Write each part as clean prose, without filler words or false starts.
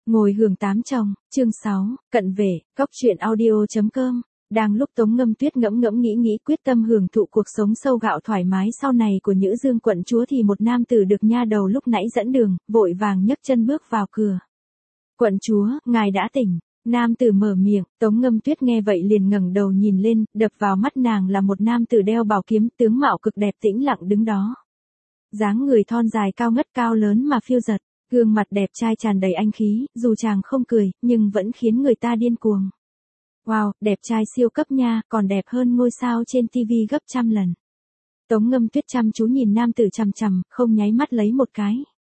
Ngồi hưởng tám chồng, chương 6, cận về, góc truyện audio.com. Đang lúc Tống Ngâm Tuyết ngẫm ngẫm nghĩ quyết tâm hưởng thụ cuộc sống sâu gạo thoải mái sau này của Nhữ Dương quận chúa thì một nam tử được nha đầu lúc nãy dẫn đường, vội vàng nhấc chân bước vào cửa. Quận chúa, ngài đã tỉnh. Nam tử mở miệng, Tống Ngâm Tuyết nghe vậy liền ngẩng đầu nhìn lên, đập vào mắt nàng là một nam tử đeo bảo kiếm, tướng mạo cực đẹp tĩnh lặng đứng đó. Dáng người thon dài cao ngất cao lớn mà phiêu dật. Gương mặt đẹp trai tràn đầy anh khí, dù chàng không cười, nhưng vẫn khiến người ta điên cuồng. Wow, đẹp trai siêu cấp nha, còn đẹp hơn ngôi sao trên TV gấp trăm lần. Tống Ngâm Tuyết chăm chú nhìn nam tử chằm chằm, không nháy mắt lấy một cái.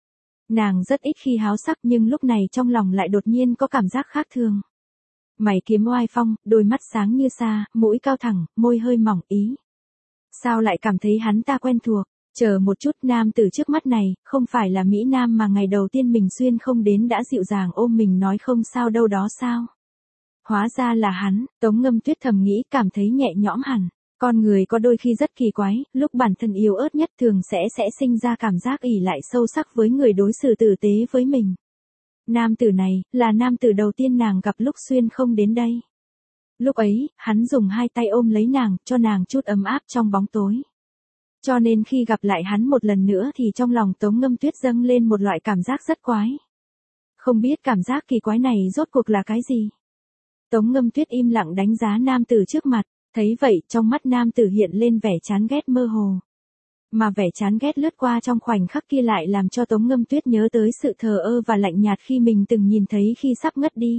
Nàng rất ít khi háo sắc nhưng lúc này trong lòng lại đột nhiên có cảm giác khác thường. Mày kiếm oai phong, đôi mắt sáng như sa, mũi cao thẳng, môi hơi mỏng ý. Sao lại cảm thấy hắn ta quen thuộc? Chờ một chút, nam tử trước mắt này, không phải là Mỹ Nam mà ngày đầu tiên mình xuyên không đến đã dịu dàng ôm mình nói không sao đâu đó sao? Hóa ra là hắn, Tống Ngâm Tuyết thầm nghĩ cảm thấy nhẹ nhõm hẳn. Con người có đôi khi rất kỳ quái, lúc bản thân yếu ớt nhất thường sẽ sinh ra cảm giác ỷ lại sâu sắc với người đối xử tử tế với mình. Nam tử này, là nam tử đầu tiên nàng gặp lúc xuyên không đến đây. Lúc ấy, hắn dùng hai tay ôm lấy nàng, cho nàng chút ấm áp trong bóng tối. Cho nên khi gặp lại hắn một lần nữa thì trong lòng Tống Ngâm Tuyết dâng lên một loại cảm giác rất quái. Không biết cảm giác kỳ quái này rốt cuộc là cái gì? Tống Ngâm Tuyết im lặng đánh giá nam tử trước mặt, thấy vậy trong mắt nam tử hiện lên vẻ chán ghét mơ hồ. Mà vẻ chán ghét lướt qua trong khoảnh khắc kia lại làm cho Tống Ngâm Tuyết nhớ tới sự thờ ơ và lạnh nhạt khi mình từng nhìn thấy khi sắp ngất đi.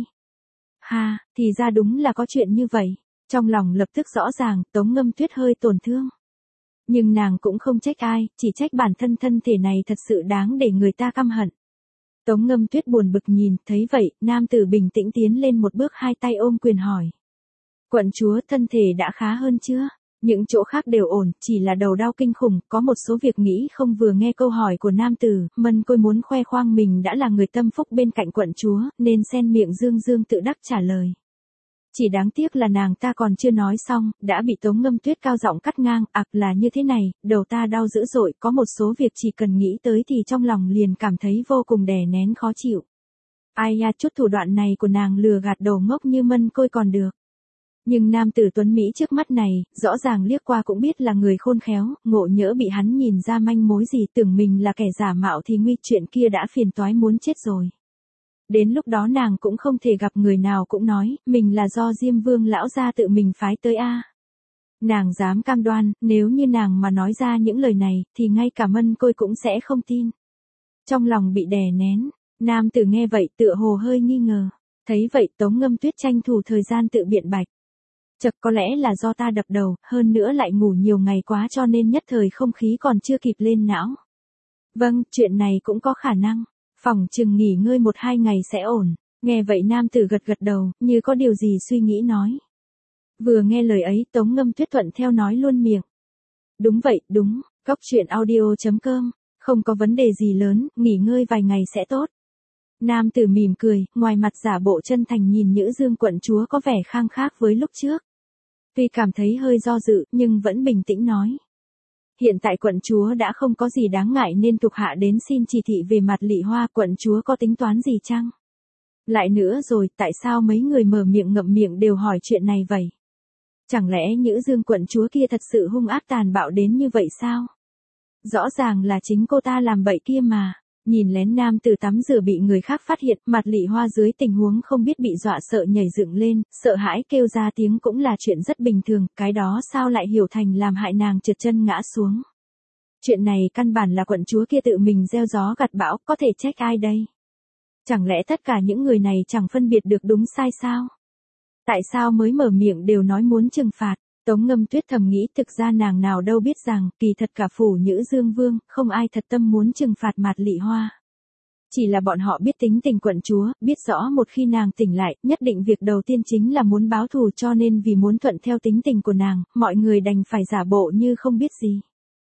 Ha, thì ra đúng là có chuyện như vậy. Trong lòng lập tức rõ ràng, Tống Ngâm Tuyết hơi tổn thương. Nhưng nàng cũng không trách ai, chỉ trách bản thân thân thể này thật sự đáng để người ta căm hận. Tống Ngâm Tuyết buồn bực nhìn, thấy vậy, nam tử bình tĩnh tiến lên một bước hai tay ôm quyền hỏi. Quận chúa, thân thể đã khá hơn chưa? Những chỗ khác đều ổn, chỉ là đầu đau kinh khủng, có một số việc nghĩ không vừa nghe câu hỏi của nam tử, Mân Côi muốn khoe khoang mình đã là người tâm phúc bên cạnh quận chúa, nên xen miệng dương dương tự đắc trả lời. Chỉ đáng tiếc là nàng ta còn chưa nói xong, đã bị Tống Ngâm Tuyết cao giọng cắt ngang, là như thế này, đầu ta đau dữ dội, có một số việc chỉ cần nghĩ tới thì trong lòng liền cảm thấy vô cùng đè nén khó chịu. Ai nha, chút thủ đoạn này của nàng lừa gạt đầu ngốc như Mân Côi còn được. Nhưng nam tử tuấn Mỹ trước mắt này, rõ ràng liếc qua cũng biết là người khôn khéo, ngộ nhỡ bị hắn nhìn ra manh mối gì tưởng mình là kẻ giả mạo thì nguy chuyện kia đã phiền toái muốn chết rồi. Đến lúc đó nàng cũng không thể gặp người nào cũng nói, mình là do Diêm Vương lão gia tự mình phái tới a. Nàng dám cam đoan, nếu như nàng mà nói ra những lời này, thì ngay cả Mân Côi cũng sẽ không tin. Trong lòng bị đè nén, nam tử nghe vậy tựa hồ hơi nghi ngờ. Thấy vậy Tống Ngâm Tuyết tranh thủ thời gian tự biện bạch. Chật, có lẽ là do ta đập đầu, hơn nữa lại ngủ nhiều ngày quá cho nên nhất thời không khí còn chưa kịp lên não. Vâng, chuyện này cũng có khả năng. Phòng chừng nghỉ ngơi 1-2 ngày sẽ ổn. Nghe vậy nam tử gật gật đầu, như có điều gì suy nghĩ nói. Vừa nghe lời ấy Tống Ngâm Tuyết thuận theo nói luôn miệng. Đúng vậy, đúng, góc truyện audio.com, không có vấn đề gì lớn, nghỉ ngơi vài ngày sẽ tốt. Nam tử mỉm cười, ngoài mặt giả bộ chân thành nhìn Nhữ Dương quận chúa có vẻ khang khác với lúc trước. Tuy cảm thấy hơi do dự, nhưng vẫn bình tĩnh nói. Hiện tại quận chúa đã không có gì đáng ngại nên thuộc hạ đến xin chỉ thị về mặt Lị Hoa, quận chúa có tính toán gì chăng? Lại nữa rồi, tại sao mấy người mở miệng ngậm miệng đều hỏi chuyện này vậy? Chẳng lẽ Nhữ Dương quận chúa kia thật sự hung ác tàn bạo đến như vậy sao? Rõ ràng là chính cô ta làm bậy kia mà. Nhìn lén nam tử tắm rửa bị người khác phát hiện, mặt Lị Hoa dưới tình huống không biết bị dọa sợ nhảy dựng lên, sợ hãi kêu ra tiếng cũng là chuyện rất bình thường, cái đó sao lại hiểu thành làm hại nàng trượt chân ngã xuống. Chuyện này căn bản là quận chúa kia tự mình gieo gió gặt bão, có thể trách ai đây? Chẳng lẽ tất cả những người này chẳng phân biệt được đúng sai sao? Tại sao mới mở miệng đều nói muốn trừng phạt? Tống Ngâm Tuyết thầm nghĩ thực ra nàng nào đâu biết rằng, kỳ thật cả phủ Nhữ Dương Vương, không ai thật tâm muốn trừng phạt mặt Lị Hoa. Chỉ là bọn họ biết tính tình quận chúa, biết rõ một khi nàng tỉnh lại, nhất định việc đầu tiên chính là muốn báo thù cho nên vì muốn thuận theo tính tình của nàng, mọi người đành phải giả bộ như không biết gì.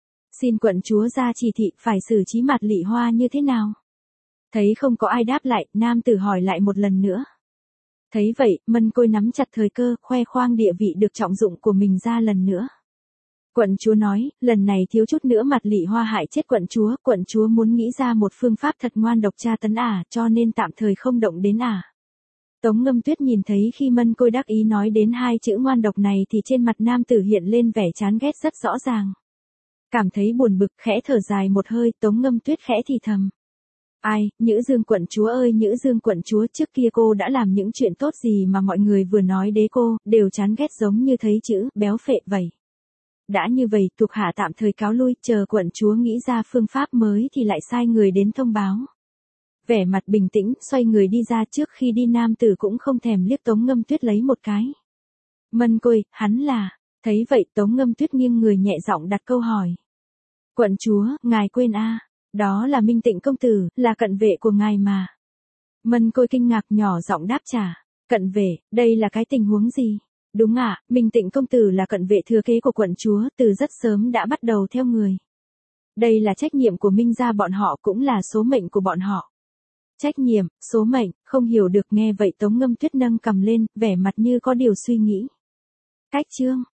Xin quận chúa ra chỉ thị phải xử trí mặt Lị Hoa như thế nào? Thấy không có ai đáp lại, nam tử hỏi lại một lần nữa. Thấy vậy, Mân Côi nắm chặt thời cơ, khoe khoang địa vị được trọng dụng của mình ra lần nữa. Quận chúa nói, lần này thiếu chút nữa mặt Lị Hoa hại chết quận chúa muốn nghĩ ra một phương pháp thật ngoan độc tra tấn cho nên tạm thời không động đến Tống Ngâm Tuyết nhìn thấy khi Mân Côi đắc ý nói đến hai chữ ngoan độc này thì trên mặt nam tử hiện lên vẻ chán ghét rất rõ ràng. Cảm thấy buồn bực khẽ thở dài một hơi, Tống Ngâm Tuyết khẽ thì thầm. Ai, Nhữ Dương quận chúa ơi, Nhữ Dương quận chúa, trước kia cô đã làm những chuyện tốt gì mà mọi người vừa nói đế cô, đều chán ghét giống như thấy chữ béo phệ vậy. Đã như vậy, thuộc hạ tạm thời cáo lui, chờ quận chúa nghĩ ra phương pháp mới thì lại sai người đến thông báo. Vẻ mặt bình tĩnh, xoay người đi ra, trước khi đi nam tử cũng không thèm liếc Tống Ngâm Tuyết lấy một cái. Mân Côi, hắn là, thấy vậy Tống Ngâm Tuyết nghiêng người nhẹ giọng đặt câu hỏi. Quận chúa, ngài quên đó là Minh Tịnh công tử, là cận vệ của ngài mà. Mân Côi kinh ngạc nhỏ giọng đáp trả. Cận vệ, đây là cái tình huống gì? Đúng Minh Tịnh công tử là cận vệ thừa kế của quận chúa, từ rất sớm đã bắt đầu theo người. Đây là trách nhiệm của Minh gia bọn họ, cũng là số mệnh của bọn họ. Trách nhiệm, số mệnh, không hiểu được. Nghe vậy Tống Ngâm Tuyết nâng cầm lên, vẻ mặt như có điều suy nghĩ. Cách chương